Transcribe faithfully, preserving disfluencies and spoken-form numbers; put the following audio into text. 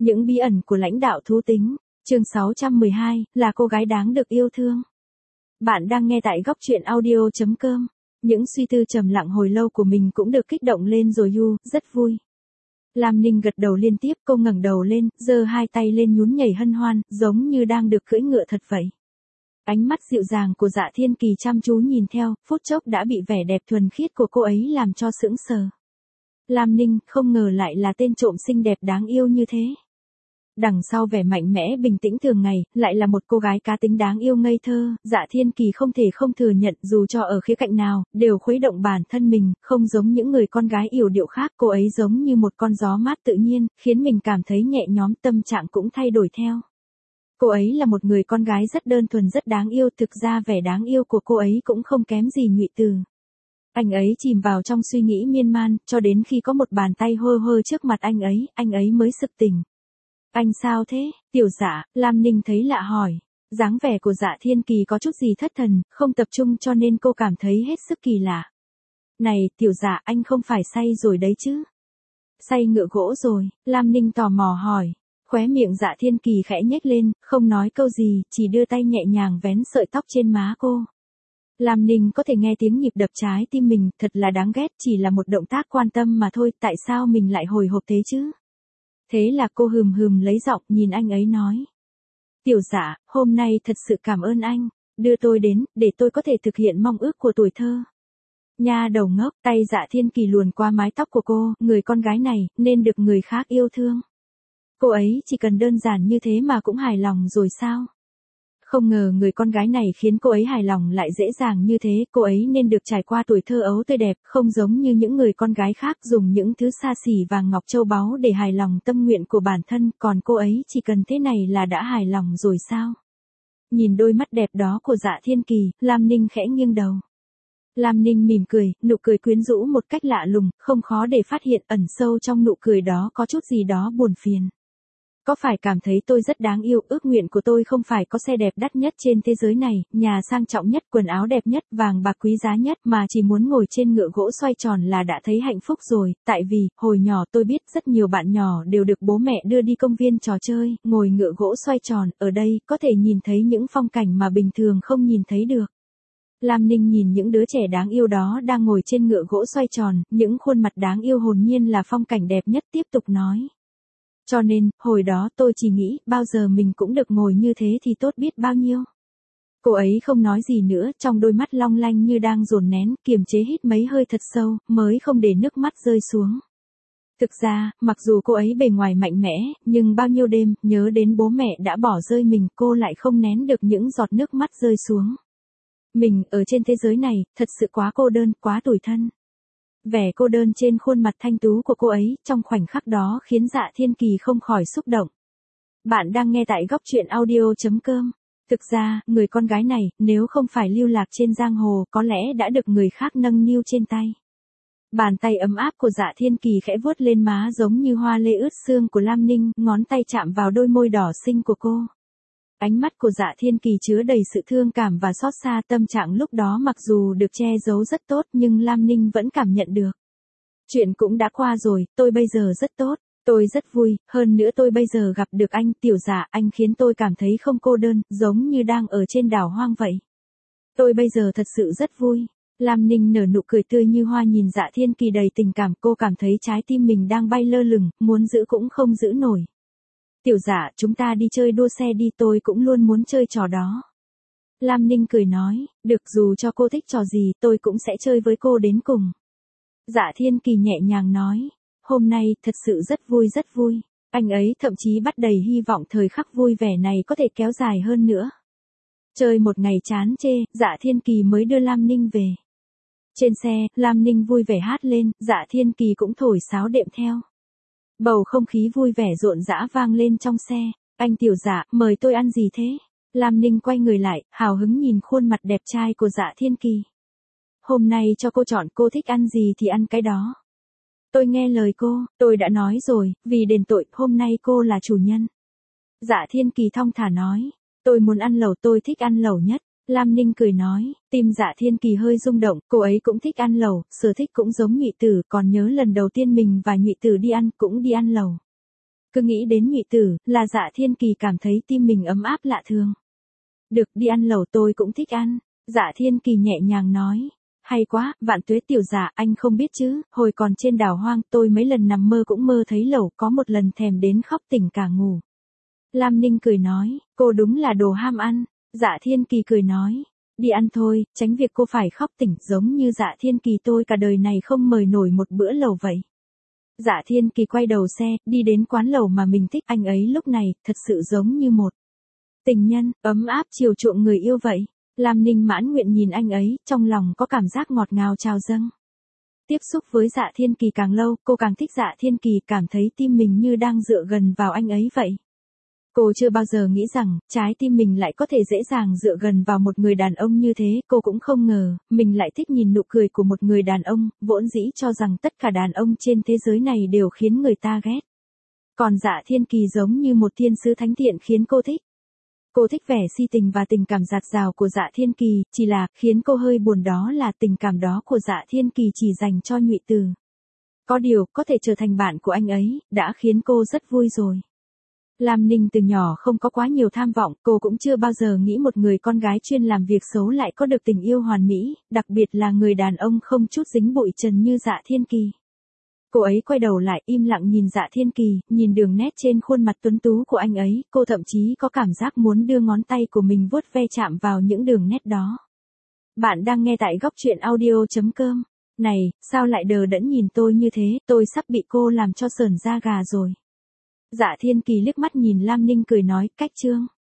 Những bí ẩn của lãnh đạo thú tính, chương sáu trăm mười hai, là cô gái đáng được yêu thương. Bạn đang nghe tại góc truyện audio chấm com. Những suy tư trầm lặng hồi lâu của mình cũng được kích động lên rồi yu, rất vui. Lam Ninh gật đầu liên tiếp, cô ngẩng đầu lên, giơ hai tay lên nhún nhảy hân hoan, giống như đang được cưỡi ngựa thật vậy. Ánh mắt dịu dàng của Dạ Thiên Kỳ chăm chú nhìn theo, phút chốc đã bị vẻ đẹp thuần khiết của cô ấy làm cho sững sờ. Lam Ninh không ngờ lại là tên trộm xinh đẹp đáng yêu như thế. Đằng sau vẻ mạnh mẽ bình tĩnh thường ngày, lại là một cô gái cá tính đáng yêu ngây thơ. Dạ Thiên Kỳ không thể không thừa nhận, dù cho ở khía cạnh nào, đều khuấy động bản thân mình, không giống những người con gái yểu điệu khác, cô ấy giống như một con gió mát tự nhiên, khiến mình cảm thấy nhẹ nhõm, tâm trạng cũng thay đổi theo. Cô ấy là một người con gái rất đơn thuần rất đáng yêu, thực ra vẻ đáng yêu của cô ấy cũng không kém gì Nhụy Từ. Anh ấy chìm vào trong suy nghĩ miên man, cho đến khi có một bàn tay hơ hơ trước mặt anh ấy, anh ấy mới sực tỉnh. Anh sao thế, Tiểu Dạ? Lam Ninh thấy lạ hỏi. Dáng vẻ của Dạ Thiên Kỳ có chút gì thất thần, không tập trung cho nên cô cảm thấy hết sức kỳ lạ. Này, Tiểu Dạ, anh không phải say rồi đấy chứ? Say ngựa gỗ rồi, Lam Ninh tò mò hỏi. Khóe miệng Dạ Thiên Kỳ khẽ nhếch lên, không nói câu gì, chỉ đưa tay nhẹ nhàng vén sợi tóc trên má cô. Lam Ninh có thể nghe tiếng nhịp đập trái tim mình, thật là đáng ghét, chỉ là một động tác quan tâm mà thôi, tại sao mình lại hồi hộp thế chứ? Thế là cô hừm hừm lấy giọng nhìn anh ấy nói. Tiểu Dạ, hôm nay thật sự cảm ơn anh, đưa tôi đến, để tôi có thể thực hiện mong ước của tuổi thơ. Nha đầu ngốc, tay Dạ Thiên Kỳ luồn qua mái tóc của cô, người con gái này, nên được người khác yêu thương. Cô ấy chỉ cần đơn giản như thế mà cũng hài lòng rồi sao? Không ngờ người con gái này khiến cô ấy hài lòng lại dễ dàng như thế, cô ấy nên được trải qua tuổi thơ ấu tươi đẹp, không giống như những người con gái khác dùng những thứ xa xỉ vàng ngọc châu báu để hài lòng tâm nguyện của bản thân, còn cô ấy chỉ cần thế này là đã hài lòng rồi sao? Nhìn đôi mắt đẹp đó của Dạ Thiên Kỳ, Lam Ninh khẽ nghiêng đầu. Lam Ninh mỉm cười, nụ cười quyến rũ một cách lạ lùng, không khó để phát hiện ẩn sâu trong nụ cười đó có chút gì đó buồn phiền. Có phải cảm thấy tôi rất đáng yêu, ước nguyện của tôi không phải có xe đẹp đắt nhất trên thế giới này, nhà sang trọng nhất, quần áo đẹp nhất, vàng bạc quý giá nhất, mà chỉ muốn ngồi trên ngựa gỗ xoay tròn là đã thấy hạnh phúc rồi, tại vì, hồi nhỏ tôi biết rất nhiều bạn nhỏ đều được bố mẹ đưa đi công viên trò chơi, ngồi ngựa gỗ xoay tròn, ở đây, có thể nhìn thấy những phong cảnh mà bình thường không nhìn thấy được. Lam Ninh nhìn những đứa trẻ đáng yêu đó đang ngồi trên ngựa gỗ xoay tròn, những khuôn mặt đáng yêu hồn nhiên là phong cảnh đẹp nhất, tiếp tục nói. Cho nên, hồi đó tôi chỉ nghĩ, bao giờ mình cũng được ngồi như thế thì tốt biết bao nhiêu. Cô ấy không nói gì nữa, trong đôi mắt long lanh như đang dồn nén, kiềm chế hít mấy hơi thật sâu, mới không để nước mắt rơi xuống. Thực ra, mặc dù cô ấy bề ngoài mạnh mẽ, nhưng bao nhiêu đêm, nhớ đến bố mẹ đã bỏ rơi mình, cô lại không nén được những giọt nước mắt rơi xuống. Mình, ở trên thế giới này, thật sự quá cô đơn, quá tủi thân. Vẻ cô đơn trên khuôn mặt thanh tú của cô ấy, trong khoảnh khắc đó khiến Dạ Thiên Kỳ không khỏi xúc động. Bạn đang nghe tại góc truyện audio chấm com. Thực ra, người con gái này, nếu không phải lưu lạc trên giang hồ, có lẽ đã được người khác nâng niu trên tay. Bàn tay ấm áp của Dạ Thiên Kỳ khẽ vuốt lên má giống như hoa lê ướt xương của Lam Ninh, ngón tay chạm vào đôi môi đỏ xinh của cô. Ánh mắt của Dạ Thiên Kỳ chứa đầy sự thương cảm và xót xa, tâm trạng lúc đó mặc dù được che giấu rất tốt nhưng Lam Ninh vẫn cảm nhận được. Chuyện cũng đã qua rồi, tôi bây giờ rất tốt, tôi rất vui, hơn nữa tôi bây giờ gặp được anh, Tiểu Dạ, anh khiến tôi cảm thấy không cô đơn, giống như đang ở trên đảo hoang vậy. Tôi bây giờ thật sự rất vui. Lam Ninh nở nụ cười tươi như hoa nhìn Dạ Thiên Kỳ đầy tình cảm, cô cảm thấy trái tim mình đang bay lơ lửng, muốn giữ cũng không giữ nổi. Tiểu Dạ, chúng ta đi chơi đua xe đi, tôi cũng luôn muốn chơi trò đó. Lam Ninh cười nói, được, dù cho cô thích trò gì, tôi cũng sẽ chơi với cô đến cùng. Dạ Thiên Kỳ nhẹ nhàng nói, hôm nay, thật sự rất vui rất vui. Anh ấy thậm chí bắt đầy hy vọng thời khắc vui vẻ này có thể kéo dài hơn nữa. Chơi một ngày chán chê, Dạ Thiên Kỳ mới đưa Lam Ninh về. Trên xe, Lam Ninh vui vẻ hát lên, Dạ Thiên Kỳ cũng thổi sáo đệm theo. Bầu không khí vui vẻ rộn rã vang lên trong xe. Anh Tiểu Dạ, mời tôi ăn gì thế? Lam Ninh quay người lại, hào hứng nhìn khuôn mặt đẹp trai của Dạ Thiên Kỳ. Hôm nay cho cô chọn, cô thích ăn gì thì ăn cái đó. Tôi nghe lời cô, tôi đã nói rồi, vì đền tội, hôm nay cô là chủ nhân. Dạ Thiên Kỳ thong thả nói, tôi muốn ăn lẩu, tôi thích ăn lẩu nhất. Lam Ninh cười nói, tim Dạ Thiên Kỳ hơi rung động, cô ấy cũng thích ăn lẩu, sở thích cũng giống Nhụy Tử, còn nhớ lần đầu tiên mình và Nhụy Tử đi ăn, cũng đi ăn lẩu. Cứ nghĩ đến Nhụy Tử, là Dạ Thiên Kỳ cảm thấy tim mình ấm áp lạ thường. Được, đi ăn lẩu tôi cũng thích ăn. Dạ Thiên Kỳ nhẹ nhàng nói. Hay quá, Vạn Tuế tiểu dạ, anh không biết chứ, hồi còn trên đảo hoang tôi mấy lần nằm mơ cũng mơ thấy lẩu, có một lần thèm đến khóc tỉnh cả ngủ. Lam Ninh cười nói, cô đúng là đồ ham ăn. Dạ Thiên Kỳ cười nói, đi ăn thôi, tránh việc cô phải khóc tỉnh, giống như Dạ Thiên Kỳ tôi cả đời này không mời nổi một bữa lẩu vậy. Dạ Thiên Kỳ quay đầu xe, đi đến quán lẩu mà mình thích, anh ấy lúc này, thật sự giống như một tình nhân, ấm áp chiều chuộng người yêu vậy. Lam Ninh mãn nguyện nhìn anh ấy, trong lòng có cảm giác ngọt ngào trào dâng. Tiếp xúc với Dạ Thiên Kỳ càng lâu, cô càng thích Dạ Thiên Kỳ, cảm thấy tim mình như đang dựa gần vào anh ấy vậy. Cô chưa bao giờ nghĩ rằng, trái tim mình lại có thể dễ dàng dựa gần vào một người đàn ông như thế, cô cũng không ngờ, mình lại thích nhìn nụ cười của một người đàn ông, vốn dĩ cho rằng tất cả đàn ông trên thế giới này đều khiến người ta ghét. Còn Dạ Thiên Kỳ giống như một thiên sứ thánh thiện khiến cô thích. Cô thích vẻ si tình và tình cảm dạt dào của Dạ Thiên Kỳ, chỉ là, khiến cô hơi buồn đó là tình cảm đó của Dạ Thiên Kỳ chỉ dành cho Nhụy Tử. Có điều, có thể trở thành bạn của anh ấy, đã khiến cô rất vui rồi. Lam Ninh từ nhỏ không có quá nhiều tham vọng, cô cũng chưa bao giờ nghĩ một người con gái chuyên làm việc xấu lại có được tình yêu hoàn mỹ, đặc biệt là người đàn ông không chút dính bụi trần như Dạ Thiên Kỳ. Cô ấy quay đầu lại im lặng nhìn Dạ Thiên Kỳ, nhìn đường nét trên khuôn mặt tuấn tú của anh ấy, cô thậm chí có cảm giác muốn đưa ngón tay của mình vuốt ve chạm vào những đường nét đó. Bạn đang nghe tại góc truyện audio chấm com. Này, sao lại đờ đẫn nhìn tôi như thế, tôi sắp bị cô làm cho sởn da gà rồi. Dạ Thiên Kỳ liếc mắt nhìn Lam Ninh cười nói, cách chương.